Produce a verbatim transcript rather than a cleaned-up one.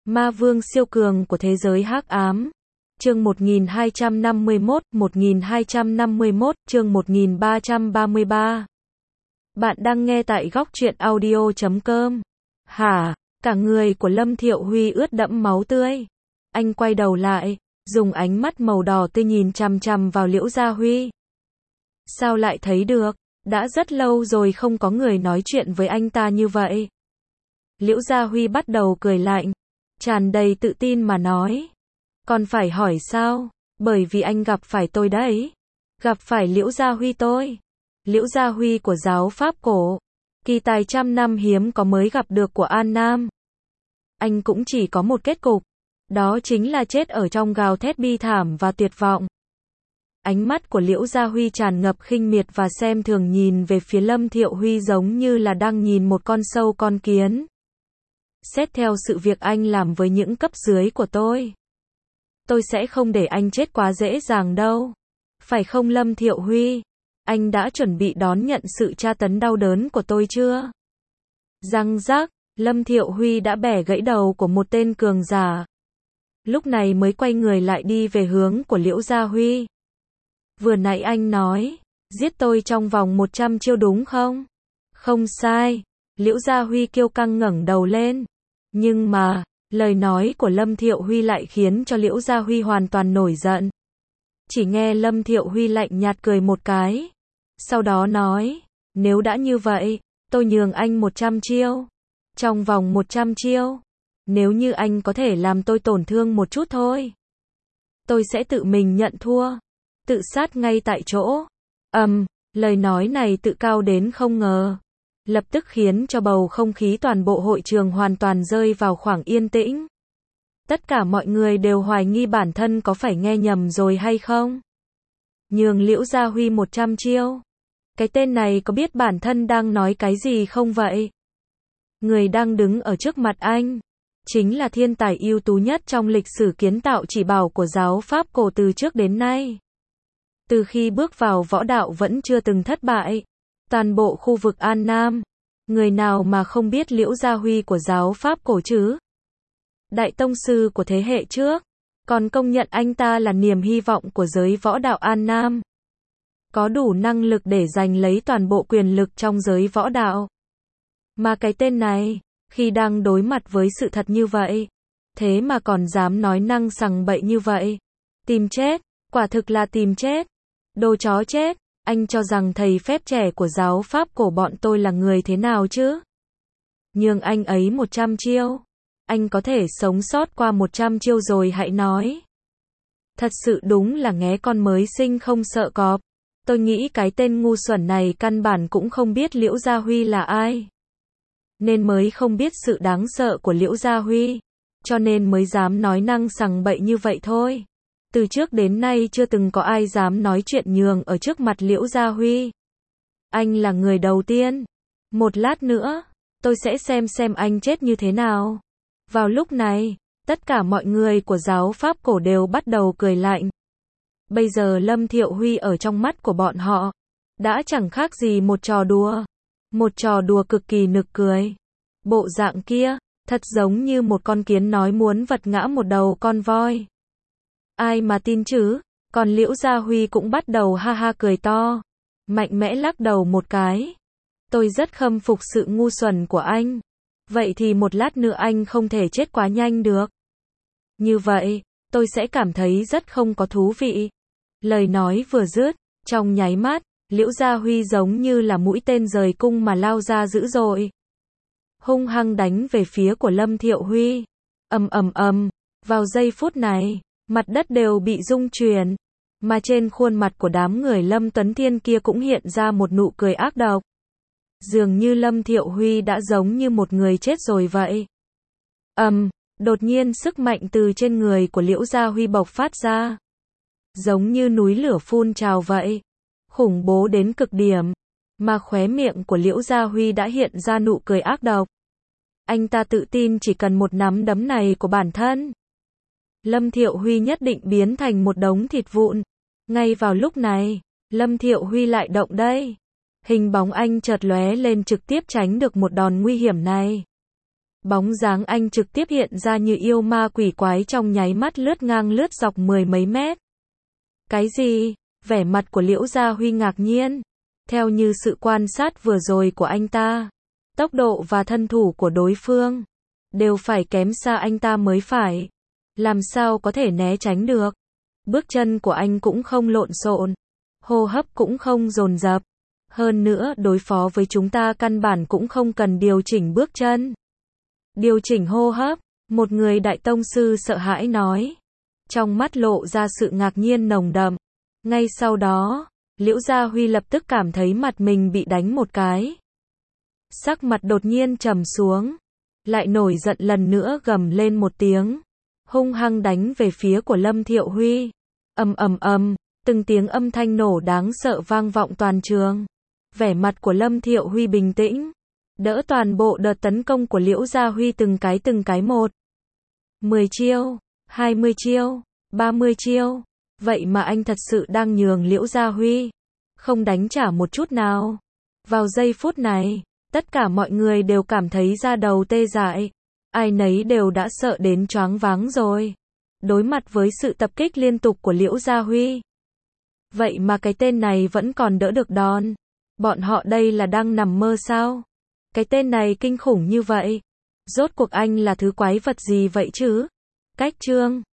Ma vương siêu cường của thế giới hắc ám. Chương một nghìn hai trăm năm mươi mốt, một nghìn hai trăm năm mươi mốt, chương một nghìn ba trăm ba mươi ba. Bạn đang nghe tại góc truyện audio chấm com. Hả? Cả người của Lâm Thiệu Huy ướt đẫm máu tươi. Anh quay đầu lại, dùng ánh mắt màu đỏ tươi nhìn chằm chằm vào Liễu Gia Huy. Sao lại thấy được? Đã rất lâu rồi không có người nói chuyện với anh ta như vậy. Liễu Gia Huy bắt đầu cười lạnh, tràn đầy tự tin mà nói. Còn phải hỏi sao? Bởi vì anh gặp phải tôi đấy. Gặp phải Liễu Gia Huy tôi. Liễu Gia Huy của giáo Pháp cổ. Kỳ tài trăm năm hiếm có mới gặp được của An Nam. Anh cũng chỉ có một kết cục. Đó chính là chết ở trong gào thét bi thảm và tuyệt vọng. Ánh mắt của Liễu Gia Huy tràn ngập khinh miệt và xem thường nhìn về phía Lâm Thiệu Huy giống như là đang nhìn một con sâu con kiến. Xét theo sự việc anh làm với những cấp dưới của tôi, tôi sẽ không để anh chết quá dễ dàng đâu. Phải không Lâm Thiệu Huy? Anh đã chuẩn bị đón nhận sự tra tấn đau đớn của tôi chưa? Răng rác, Lâm Thiệu Huy đã bẻ gãy đầu của một tên cường giả. Lúc này mới quay người lại đi về hướng của Liễu Gia Huy. Vừa nãy anh nói, giết tôi trong vòng một trăm chiêu đúng không? Không sai. Liễu Gia Huy kiêu căng ngẩng đầu lên. Nhưng mà, lời nói của Lâm Thiệu Huy lại khiến cho Liễu Gia Huy hoàn toàn nổi giận. Chỉ nghe Lâm Thiệu Huy lạnh nhạt cười một cái. Sau đó nói, nếu đã như vậy, tôi nhường anh một trăm chiêu. Trong vòng một trăm chiêu. Nếu như anh có thể làm tôi tổn thương một chút thôi, tôi sẽ tự mình nhận thua. Tự sát ngay tại chỗ. Ầm, um, lời nói này tự cao đến không ngờ. Lập tức khiến cho bầu không khí toàn bộ hội trường hoàn toàn rơi vào khoảng yên tĩnh. Tất cả mọi người đều hoài nghi bản thân có phải nghe nhầm rồi hay không. Nhường Liễu Gia Huy một trăm chiêu. Cái tên này có biết bản thân đang nói cái gì không vậy? Người đang đứng ở trước mặt anh chính là thiên tài ưu tú nhất trong lịch sử kiến tạo chỉ bảo của giáo Pháp cổ từ trước đến nay. Từ khi bước vào võ đạo vẫn chưa từng thất bại. Toàn bộ khu vực An Nam, người nào mà không biết Liễu Gia Huy của giáo Pháp cổ chứ? Đại tông sư của thế hệ trước, còn công nhận anh ta là niềm hy vọng của giới võ đạo An Nam. Có đủ năng lực để giành lấy toàn bộ quyền lực trong giới võ đạo. Mà cái tên này, khi đang đối mặt với sự thật như vậy, thế mà còn dám nói năng sằng bậy như vậy. Tìm chết, quả thực là tìm chết. Đồ chó chết. Anh cho rằng thầy phép trẻ của giáo Pháp cổ bọn tôi là người thế nào chứ? Nhường anh ấy một trăm chiêu. Anh có thể sống sót qua một trăm chiêu rồi hãy nói. Thật sự đúng là nghé con mới sinh không sợ cọp. Tôi nghĩ cái tên ngu xuẩn này căn bản cũng không biết Liễu Gia Huy là ai. Nên mới không biết sự đáng sợ của Liễu Gia Huy. Cho nên mới dám nói năng sằng bậy như vậy thôi. Từ trước đến nay chưa từng có ai dám nói chuyện nhường ở trước mặt Liễu Gia Huy. Anh là người đầu tiên. Một lát nữa, tôi sẽ xem xem anh chết như thế nào. Vào lúc này, tất cả mọi người của giáo Pháp cổ đều bắt đầu cười lạnh. Bây giờ Lâm Thiệu Huy ở trong mắt của bọn họ, đã chẳng khác gì một trò đùa. Một trò đùa cực kỳ nực cười. Bộ dạng kia, thật giống như một con kiến nói muốn vật ngã một đầu con voi. Ai mà tin chứ? Còn Liễu Gia Huy cũng bắt đầu ha ha cười to. Mạnh mẽ lắc đầu một cái. Tôi rất khâm phục sự ngu xuẩn của anh. Vậy thì một lát nữa anh không thể chết quá nhanh được. Như vậy, tôi sẽ cảm thấy rất không có thú vị. Lời nói vừa dứt, trong nháy mắt, Liễu Gia Huy giống như là mũi tên rời cung mà lao ra dữ dội. Hung hăng đánh về phía của Lâm Thiệu Huy. Ầm ầm ầm, vào giây phút này, mặt đất đều bị rung chuyển, mà trên khuôn mặt của đám người Lâm Tuấn Thiên kia cũng hiện ra một nụ cười ác độc. Dường như Lâm Thiệu Huy đã giống như một người chết rồi vậy. Ầm, um, đột nhiên sức mạnh từ trên người của Liễu Gia Huy bộc phát ra. Giống như núi lửa phun trào vậy. Khủng bố đến cực điểm. Mà khóe miệng của Liễu Gia Huy đã hiện ra nụ cười ác độc. Anh ta tự tin chỉ cần một nắm đấm này của bản thân, Lâm Thiệu Huy nhất định biến thành một đống thịt vụn. Ngay vào lúc này, Lâm Thiệu Huy lại động đây. Hình bóng anh chợt lóe lên trực tiếp tránh được một đòn nguy hiểm này. Bóng dáng anh trực tiếp hiện ra như yêu ma quỷ quái trong nháy mắt lướt ngang lướt dọc mười mấy mét. Cái gì? Vẻ mặt của Liễu Gia Huy ngạc nhiên. Theo như sự quan sát vừa rồi của anh ta, tốc độ và thân thủ của đối phương đều phải kém xa anh ta mới phải. Làm sao có thể né tránh được? Bước chân của anh cũng không lộn xộn, hô hấp cũng không dồn dập. Hơn nữa, đối phó với chúng ta căn bản cũng không cần điều chỉnh bước chân. Điều chỉnh hô hấp, một người đại tông sư sợ hãi nói. Trong mắt lộ ra sự ngạc nhiên nồng đậm. Ngay sau đó, Liễu Gia Huy lập tức cảm thấy mặt mình bị đánh một cái. Sắc mặt đột nhiên trầm xuống, lại nổi giận lần nữa gầm lên một tiếng, hung hăng đánh về phía của Lâm Thiệu Huy. Ầm ầm ầm, từng tiếng âm thanh nổ đáng sợ vang vọng toàn trường. Vẻ mặt của Lâm Thiệu Huy bình tĩnh, đỡ toàn bộ đợt tấn công của Liễu Gia Huy từng cái từng cái một. mười chiêu, hai mươi chiêu, ba mươi chiêu. Vậy mà anh thật sự đang nhường Liễu Gia Huy, không đánh trả một chút nào. Vào giây phút này, tất cả mọi người đều cảm thấy da đầu tê dại. Ai nấy đều đã sợ đến choáng váng rồi. Đối mặt với sự tập kích liên tục của Liễu Gia Huy. Vậy mà cái tên này vẫn còn đỡ được đòn. Bọn họ đây là đang nằm mơ sao? Cái tên này kinh khủng như vậy. Rốt cuộc anh là thứ quái vật gì vậy chứ? Cách chương